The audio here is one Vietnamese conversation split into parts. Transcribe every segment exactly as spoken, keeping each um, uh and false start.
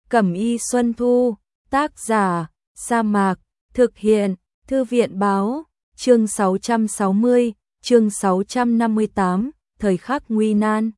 Cẩm y Xuân Thu, tác giả, Sa Mạc, thực hiện, Thư viện báo, chương sáu trăm sáu mươi, chương sáu trăm năm mươi tám, thời khắc nguy nan.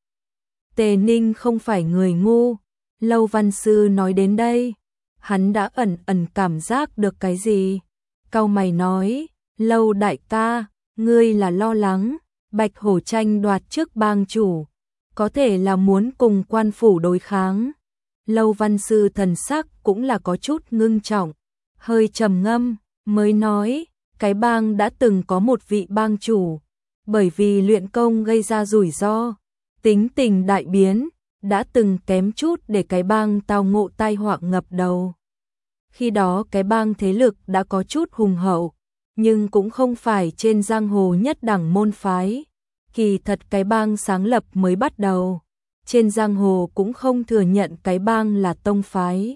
Tề Ninh không phải người ngu, Lâu Văn Sư nói đến đây, hắn đã ẩn ẩn cảm giác được cái gì. Cau mày nói, Lâu đại ca, ngươi là lo lắng, Bạch Hổ tranh đoạt chức bang chủ, có thể là muốn cùng quan phủ đối kháng. Lâu Văn Sư thần sắc cũng là có chút ngưng trọng, hơi trầm ngâm, mới nói, cái bang đã từng có một vị bang chủ, bởi vì luyện công gây ra rủi ro, tính tình đại biến, đã từng kém chút để cái bang tao ngộ tai họa ngập đầu. Khi đó cái bang thế lực đã có chút hùng hậu, nhưng cũng không phải trên giang hồ nhất đẳng môn phái. Kỳ thật cái bang sáng lập mới bắt đầu, trên giang hồ cũng không thừa nhận cái bang là tông phái.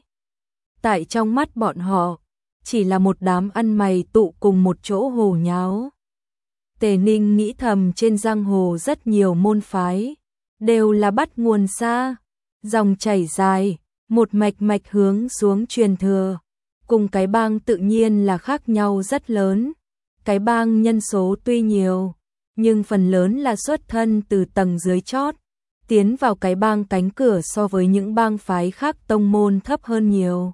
Tại trong mắt bọn họ, chỉ là một đám ăn mày tụ cùng một chỗ hồ nháo. Tề Ninh nghĩ thầm, trên giang hồ rất nhiều môn phái, đều là bắt nguồn xa, dòng chảy dài, một mạch mạch hướng xuống truyền thừa, cùng cái bang tự nhiên là khác nhau rất lớn. Cái bang nhân số tuy nhiều, nhưng phần lớn là xuất thân từ tầng dưới chót, tiến vào cái bang cánh cửa so với những bang phái khác tông môn thấp hơn nhiều.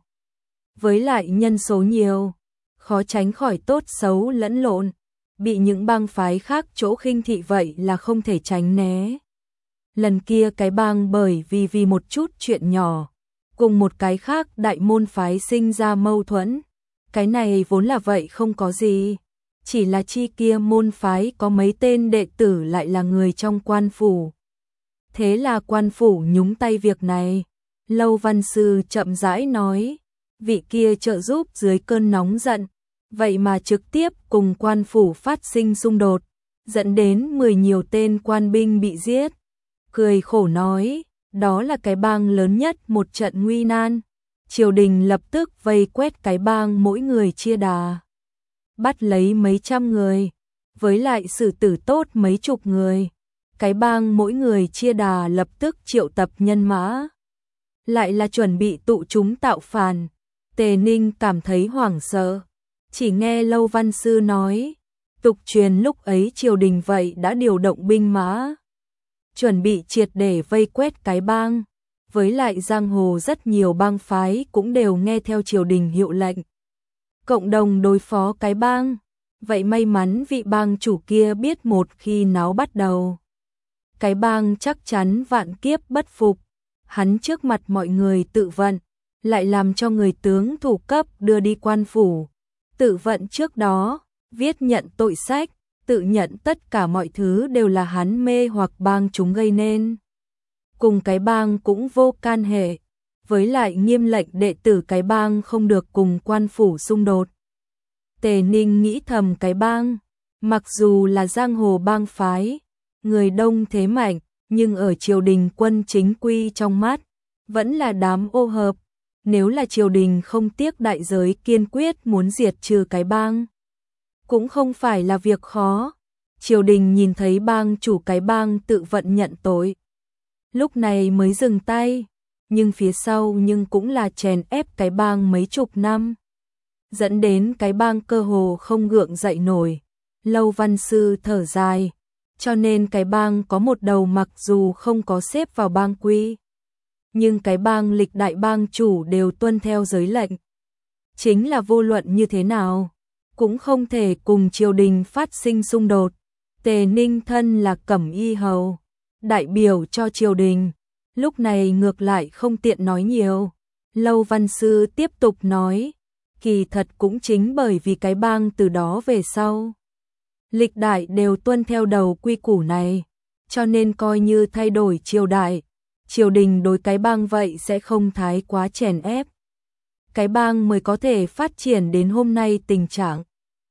Với lại nhân số nhiều, khó tránh khỏi tốt xấu lẫn lộn, bị những bang phái khác chỗ khinh thị vậy là không thể tránh né. Lần kia cái bang bởi vì vì một chút chuyện nhỏ, cùng một cái khác đại môn phái sinh ra mâu thuẫn. Cái này vốn là vậy không có gì, chỉ là chi kia môn phái có mấy tên đệ tử lại là người trong quan phủ. Thế là quan phủ nhúng tay việc này. Lâu Văn Sư chậm rãi nói, vị kia trợ giúp dưới cơn nóng giận, vậy mà trực tiếp cùng quan phủ phát sinh xung đột, dẫn đến mười nhiều tên quan binh bị giết. Cười khổ nói, đó là cái bang lớn nhất một trận nguy nan. Triều đình lập tức vây quét cái bang, mỗi người chia đà, bắt lấy mấy trăm người, với lại xử tử tốt mấy chục người. Cái bang mỗi người chia đà lập tức triệu tập nhân mã, lại là chuẩn bị tụ chúng tạo phản. Tề Ninh cảm thấy hoảng sợ, chỉ nghe Lâu Văn Sư nói, tục truyền lúc ấy triều đình vậy đã điều động binh mã, chuẩn bị triệt để vây quét cái bang. Với lại giang hồ rất nhiều bang phái cũng đều nghe theo triều đình hiệu lệnh, cộng đồng đối phó cái bang. Vậy may mắn vị bang chủ kia biết một khi náo bắt đầu, cái bang chắc chắn vạn kiếp bất phục. Hắn trước mặt mọi người tự vận, lại làm cho người tướng thủ cấp đưa đi quan phủ. Tự vận trước đó, viết nhận tội sách, tự nhận tất cả mọi thứ đều là hắn mê hoặc bang chúng gây nên. Cùng cái bang cũng vô can hệ, với lại nghiêm lệnh đệ tử cái bang không được cùng quan phủ xung đột. Tề Ninh nghĩ thầm, cái bang, mặc dù là giang hồ bang phái, người đông thế mạnh, nhưng ở triều đình quân chính quy trong mắt, vẫn là đám ô hợp. Nếu là triều đình không tiếc đại giới kiên quyết muốn diệt trừ cái bang, cũng không phải là việc khó. Triều đình nhìn thấy bang chủ cái bang tự vận nhận tội, lúc này mới dừng tay, nhưng phía sau nhưng cũng là chèn ép cái bang mấy chục năm, dẫn đến cái bang cơ hồ không gượng dậy nổi. Lâu Văn Sư thở dài, cho nên cái bang có một đầu mặc dù không có xếp vào bang quy, nhưng cái bang lịch đại bang chủ đều tuân theo giới lệnh. Chính là vô luận như thế nào, cũng không thể cùng triều đình phát sinh xung đột. Tề Ninh thân là Cẩm y hầu, đại biểu cho triều đình, lúc này ngược lại không tiện nói nhiều. Lâu Văn Sư tiếp tục nói, kỳ thật cũng chính bởi vì cái bang từ đó về sau, lịch đại đều tuân theo đầu quy củ này, cho nên coi như thay đổi triều đại, triều đình đối cái bang vậy sẽ không thái quá chèn ép. Cái bang mới có thể phát triển đến hôm nay tình trạng.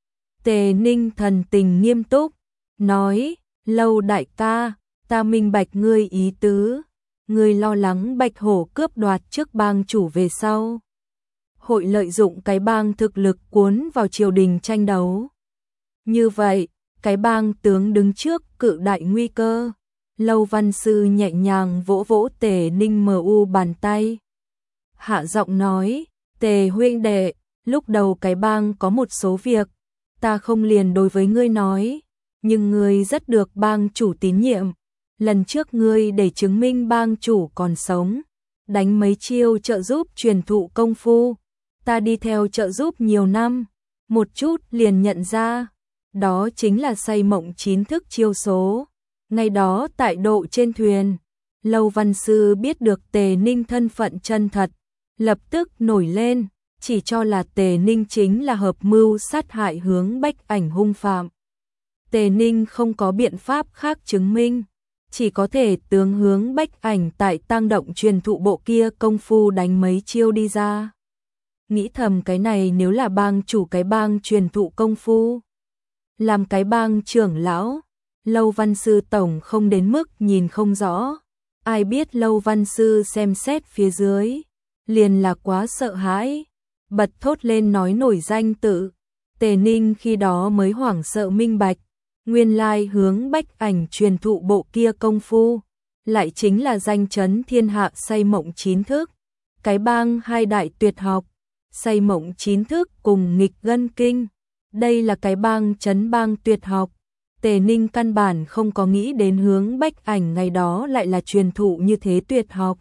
Tề Ninh thần tình nghiêm túc, nói, Lâu đại ca, ta minh bạch ngươi ý tứ, ngươi lo lắng Bạch Hổ cướp đoạt chức bang chủ về sau, hội lợi dụng cái bang thực lực cuốn vào triều đình tranh đấu. Như vậy, cái bang tướng đứng trước cự đại nguy cơ. Lâu Văn Sư nhẹ nhàng vỗ vỗ Tề Ninh mờ u bàn tay. hạ giọng nói, Tề huynh đệ, lúc đầu cái bang có một số việc, ta không liền đối với ngươi nói, nhưng ngươi rất được bang chủ tín nhiệm. Lần trước ngươi để chứng minh bang chủ còn sống, đánh mấy chiêu trợ giúp truyền thụ công phu, ta đi theo trợ giúp nhiều năm, một chút liền nhận ra, đó chính là say mộng chín thức chiêu số. Ngày đó tại độ trên thuyền, Lâu Văn Sư biết được Tề Ninh thân phận chân thật, lập tức nổi lên, chỉ cho là Tề Ninh chính là hợp mưu sát hại Hướng Bách Ảnh hung phạm. Tề Ninh không có biện pháp khác chứng minh, chỉ có thể tướng Hướng Bách Ảnh tại tang động truyền thụ bộ kia công phu đánh mấy chiêu đi ra. Nghĩ thầm cái này nếu là bang chủ cái bang truyền thụ công phu, làm cái bang trưởng lão, Lâu Văn Sư tổng không đến mức nhìn không rõ. Ai biết Lâu Văn Sư xem xét phía dưới, liền là quá sợ hãi, bật thốt lên nói nổi danh tự. Tề Ninh khi đó mới hoảng sợ minh bạch, nguyên lai Hướng Bách Ảnh truyền thụ bộ kia công phu, lại chính là danh chấn thiên hạ say mộng chín thức, cái bang hai đại tuyệt học, say mộng chín thức cùng nghịch ngân kinh. Đây là cái bang chấn bang tuyệt học. Tề Ninh căn bản không có nghĩ đến Hướng Bách Ảnh ngày đó lại là truyền thụ như thế tuyệt học.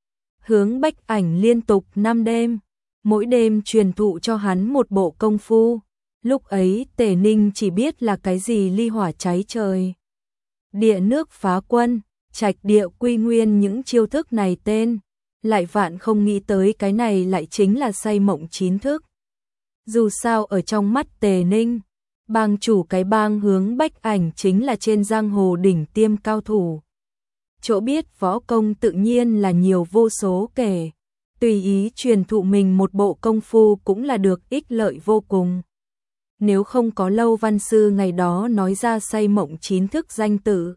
Hướng Bách Ảnh liên tục năm đêm, mỗi đêm truyền thụ cho hắn một bộ công phu. Lúc ấy Tề Ninh chỉ biết là cái gì ly hỏa cháy trời, địa nước phá quân, trạch địa quy nguyên, những chiêu thức này tên, lại vạn không nghĩ tới cái này lại chính là say mộng chín thức. Dù sao ở trong mắt Tề Ninh, bang chủ cái bang Hướng Bách Ảnh chính là trên giang hồ đỉnh tiêm cao thủ. Chỗ biết võ công tự nhiên là nhiều vô số kể, tùy ý truyền thụ mình một bộ công phu cũng là được ích lợi vô cùng. Nếu không có Lâu Văn Sư ngày đó nói ra say mộng chín thức danh tự,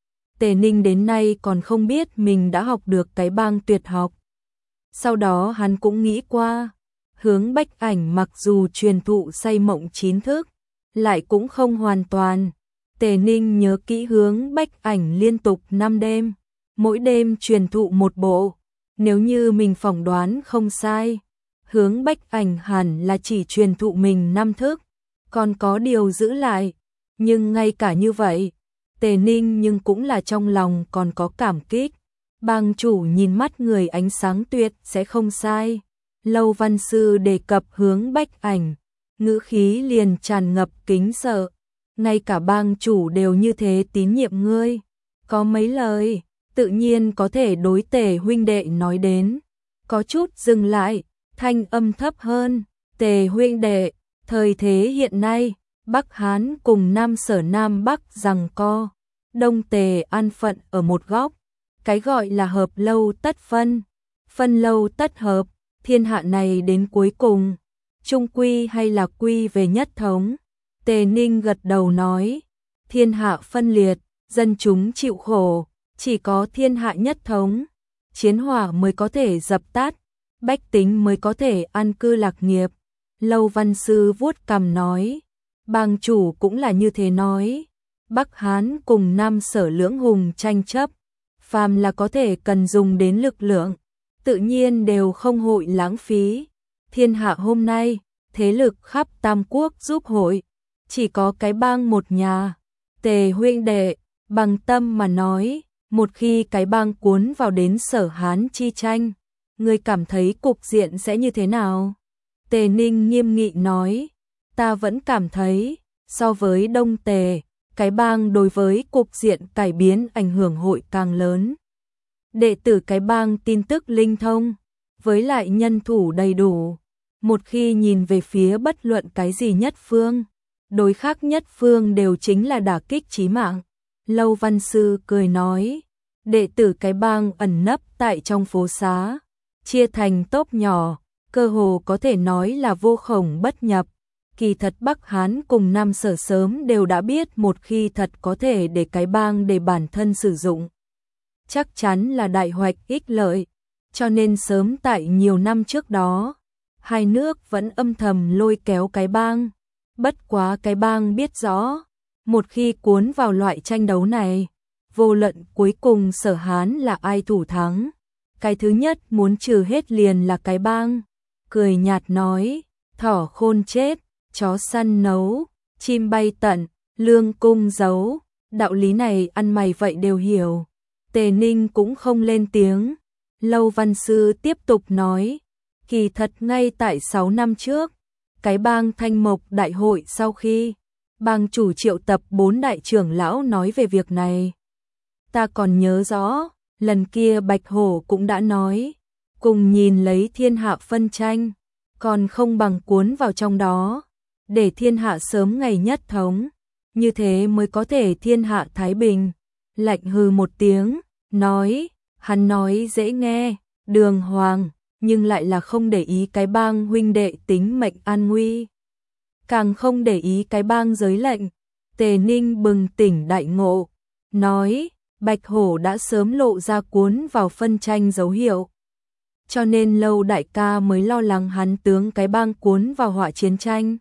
Tề Ninh đến nay còn không biết mình đã học được cái bang tuyệt học. Sau đó hắn cũng nghĩ qua, Hướng Bách Ảnh mặc dù truyền thụ say mộng chín thức, lại cũng không hoàn toàn. Tề Ninh nhớ kỹ Hướng Bách Ảnh liên tục năm đêm, mỗi đêm truyền thụ một bộ. Nếu như mình phỏng đoán không sai, Hướng Bách Ảnh hẳn là chỉ truyền thụ mình năm thức, còn có điều giữ lại. Nhưng ngay cả như vậy, Tề Ninh nhưng cũng là trong lòng còn có cảm kích. Bang chủ nhìn mắt người ánh sáng tuyệt sẽ không sai. Lâu Văn Sư đề cập Hướng Bách Ảnh, ngữ khí liền tràn ngập kính sợ. Ngay cả bang chủ đều như thế tín nhiệm ngươi, có mấy lời tự nhiên có thể đối Tề huynh đệ nói đến. Có chút dừng lại, thanh âm thấp hơn, Tề huynh đệ, thời thế hiện nay, Bắc Hán cùng Nam Sở Nam Bắc giằng co, Đông Tề an phận ở một góc, cái gọi là hợp lâu tất phân, phân lâu tất hợp, thiên hạ này đến cuối cùng, trung quy hay là quy về nhất thống. Tề Ninh gật đầu nói, thiên hạ phân liệt, dân chúng chịu khổ, chỉ có thiên hạ nhất thống, chiến hỏa mới có thể dập tắt, bách tính mới có thể an cư lạc nghiệp. Lâu Văn Sư vuốt cằm nói, bang chủ cũng là như thế nói, Bắc Hán cùng Nam Sở lưỡng hùng tranh chấp, phàm là có thể cần dùng đến lực lượng, tự nhiên đều không hội lãng phí. Thiên hạ hôm nay, thế lực khắp Tam Quốc giúp hội, chỉ có cái bang một nhà. Tề huynh đệ, bằng tâm mà nói, một khi cái bang cuốn vào đến Sở Hán chi tranh, ngươi cảm thấy cục diện sẽ như thế nào? Tề Ninh nghiêm nghị nói, ta vẫn cảm thấy, so với Đông Tề, cái bang đối với cục diện cải biến ảnh hưởng hội càng lớn. Đệ tử cái bang tin tức linh thông, với lại nhân thủ đầy đủ, một khi nhìn về phía bất luận cái gì nhất phương, đối khác nhất phương đều chính là đả kích chí mạng. Lâu Văn Sư cười nói, đệ tử cái bang ẩn nấp tại trong phố xá, chia thành tốp nhỏ, cơ hồ có thể nói là vô khổng bất nhập. Kỳ thật Bắc Hán cùng Nam Sở sớm đều đã biết một khi thật có thể để cái bang để bản thân sử dụng, chắc chắn là đại hoạch ích lợi, cho nên sớm tại nhiều năm trước đó, hai nước vẫn âm thầm lôi kéo cái bang. Bất quá cái bang biết rõ, một khi cuốn vào loại tranh đấu này, vô luận cuối cùng Sở Hán là ai thủ thắng, cái thứ nhất muốn trừ hết liền là cái bang. Cười nhạt nói, thỏ khôn chết, chó săn nấu, chim bay tận, lương cung giấu, đạo lý này ăn mày vậy đều hiểu. Tề Ninh cũng không lên tiếng. Lâu Văn Sư tiếp tục nói, kỳ thật ngay tại sáu năm trước, cái bang Thanh Mộc đại hội sau khi bang chủ triệu tập bốn đại trưởng lão nói về việc này. Ta còn nhớ rõ, lần kia Bạch Hổ cũng đã nói, cùng nhìn lấy thiên hạ phân tranh, còn không bằng cuốn vào trong đó, để thiên hạ sớm ngày nhất thống, như thế mới có thể thiên hạ thái bình. Lạnh hừ một tiếng, nói, hắn nói dễ nghe, đường hoàng, nhưng lại là không để ý cái bang huynh đệ tính mệnh an nguy. Càng không để ý cái bang giới lệnh. Tề Ninh bừng tỉnh đại ngộ, nói, Bạch Hổ đã sớm lộ ra cuốn vào phân tranh dấu hiệu. Cho nên Lâu đại ca mới lo lắng hắn tướng cái bang cuốn vào họa chiến tranh.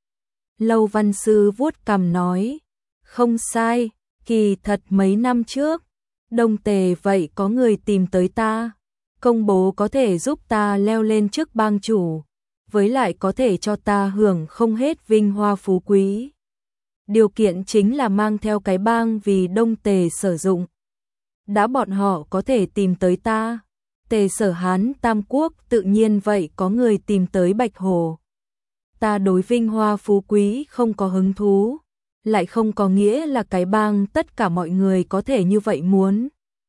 Lâu Văn Sư vuốt cằm nói, không sai, kỳ thật mấy năm trước, Đông Tề vậy có người tìm tới ta, công bố có thể giúp ta leo lên chức bang chủ, với lại có thể cho ta hưởng không hết vinh hoa phú quý. Điều kiện chính là mang theo cái bang vì Đông Tề sử dụng. Đã bọn họ có thể tìm tới ta, Tề Sở Hán Tam Quốc tự nhiên vậy có người tìm tới Bạch Hổ. Ta đối vinh hoa phú quý không có hứng thú, lại không có nghĩa là cái bang tất cả mọi người có thể như vậy muốn.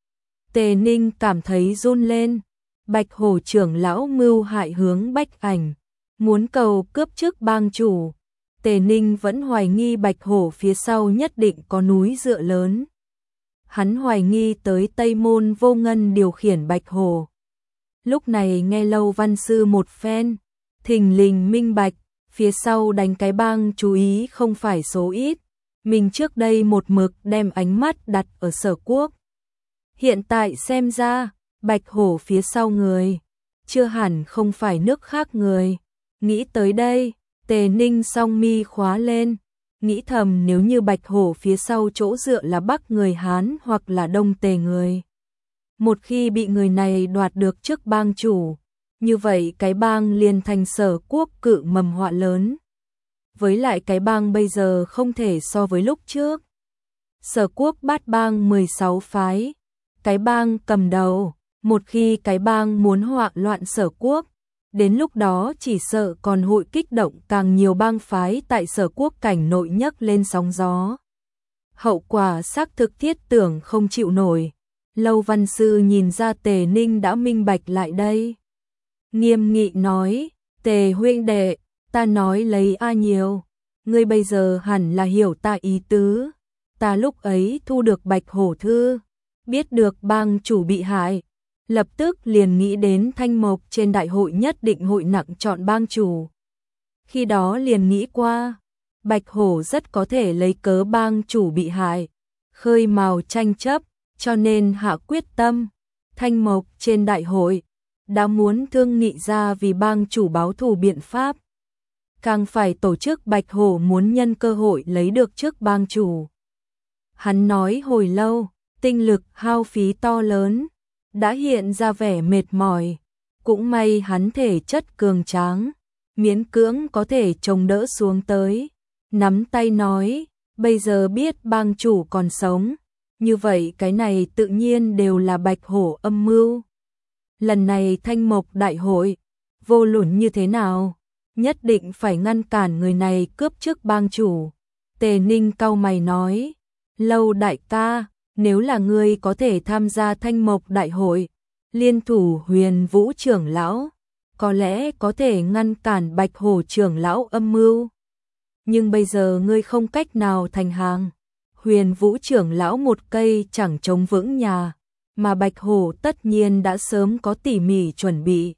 Tề Ninh cảm thấy run lên. Bạch Hổ trưởng lão mưu hại hướng Bách Ảnh, muốn cầu cướp chức bang chủ. Tề Ninh vẫn hoài nghi Bạch Hổ phía sau nhất định có núi dựa lớn. Hắn hoài nghi tới Tây Môn Vô Ngân điều khiển Bạch Hổ. Lúc này nghe Lâu Văn Sư một phen, thình lình minh bạch, phía sau đánh cái bang chú ý không phải số ít. Mình trước đây một mực đem ánh mắt đặt ở Sở Quốc. Hiện tại xem ra, Bạch Hổ phía sau người, chưa hẳn không phải nước khác người. Nghĩ tới đây, Tề Ninh song mi khóa lên, nghĩ thầm nếu như Bạch Hổ phía sau chỗ dựa là Bắc người Hán hoặc là Đông Tề người. Một khi bị người này đoạt được chức bang chủ, như vậy cái bang liền thành Sở Quốc cự mầm họa lớn. Với lại cái bang bây giờ không thể so với lúc trước. Sở Quốc bát bang mười sáu phái, cái bang cầm đầu, một khi cái bang muốn họa loạn Sở Quốc, đến lúc đó chỉ sợ còn hội kích động càng nhiều bang phái tại Sở Quốc cảnh nội nhấc lên sóng gió. Hậu quả xác thực thiết tưởng không chịu nổi. Lâu Văn Sư nhìn ra Tề Ninh đã minh bạch lại đây. Nghiêm nghị nói, Tề huynh đệ, ta nói lấy a nhiều, ngươi bây giờ hẳn là hiểu ta ý tứ. Ta lúc ấy thu được Bạch Hổ thư, biết được bang chủ bị hại, lập tức liền nghĩ đến Thanh Mộc trên đại hội nhất định hội nặng chọn bang chủ. Khi đó liền nghĩ qua, Bạch Hổ rất có thể lấy cớ bang chủ bị hại, khơi mào tranh chấp, cho nên hạ quyết tâm, Thanh Mộc trên đại hội, đã muốn thương nghị ra vì bang chủ báo thù biện pháp. Càng phải tổ chức Bạch Hổ muốn nhân cơ hội lấy được chức bang chủ. Hắn nói hồi lâu, tinh lực hao phí to lớn, đã hiện ra vẻ mệt mỏi, cũng may hắn thể chất cường tráng, miễn cưỡng có thể chống đỡ xuống tới, nắm tay nói, bây giờ biết bang chủ còn sống, như vậy cái này tự nhiên đều là Bạch Hổ âm mưu. Lần này Thanh Mộc đại hội, vô luận như thế nào, nhất định phải ngăn cản người này cướp chức bang chủ. Tề Ninh cau mày nói, Lâu đại ca, nếu là ngươi có thể tham gia Thanh Mộc đại hội, liên thủ Huyền Vũ trưởng lão, có lẽ có thể ngăn cản Bạch Hổ trưởng lão âm mưu. Nhưng bây giờ ngươi không cách nào thành hàng. Huyền Vũ trưởng lão một cây chẳng chống vững nhà, mà Bạch Hổ tất nhiên đã sớm có tỉ mỉ chuẩn bị.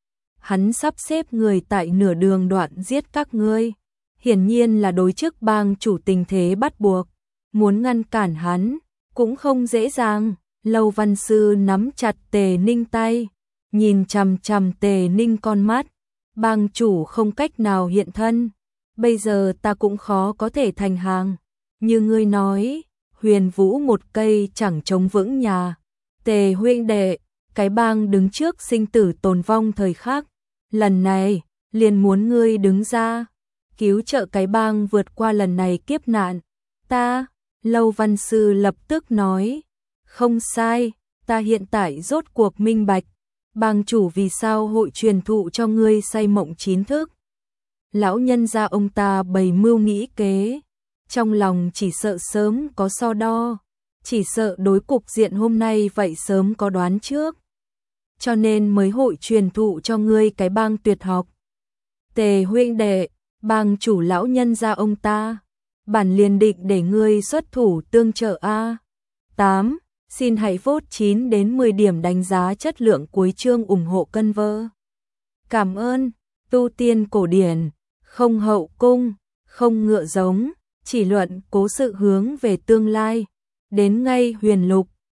Hắn sắp xếp người tại nửa đường đoạn giết các ngươi, hiển nhiên là đối chức bang chủ tình thế bắt buộc, muốn ngăn cản hắn cũng không dễ dàng. Lâu Văn Sư nắm chặt Tề Ninh tay, nhìn chằm chằm Tề Ninh con mắt, bang chủ không cách nào hiện thân, bây giờ ta cũng khó có thể thành hàng. Như ngươi nói, Huyền Vũ một cây chẳng chống vững nhà, Tề huynh đệ, cái bang đứng trước sinh tử tồn vong thời khắc. Lần này, liền muốn ngươi đứng ra, cứu trợ cái bang vượt qua lần này kiếp nạn. Ta, Lâu Văn Sư lập tức nói, không sai, ta hiện tại rốt cuộc minh bạch, bang chủ vì sao hội truyền thụ cho ngươi say mộng chín thức. Lão nhân gia ông ta bày mưu nghĩ kế, trong lòng chỉ sợ sớm có so đo, chỉ sợ đối cục diện hôm nay vậy sớm có đoán trước. Cho nên mới hội truyền thụ cho ngươi cái bang tuyệt học. Tề huynh đệ, bang chủ lão nhân gia ông ta, bản liền định để ngươi xuất thủ tương trợ a. tám. Xin hãy vote chín đến mười điểm đánh giá chất lượng cuối chương ủng hộ cân vơ. Cảm ơn, tu tiên cổ điển, không hậu cung, không ngựa giống, chỉ luận cố sự hướng về tương lai. Đến ngay huyền lục,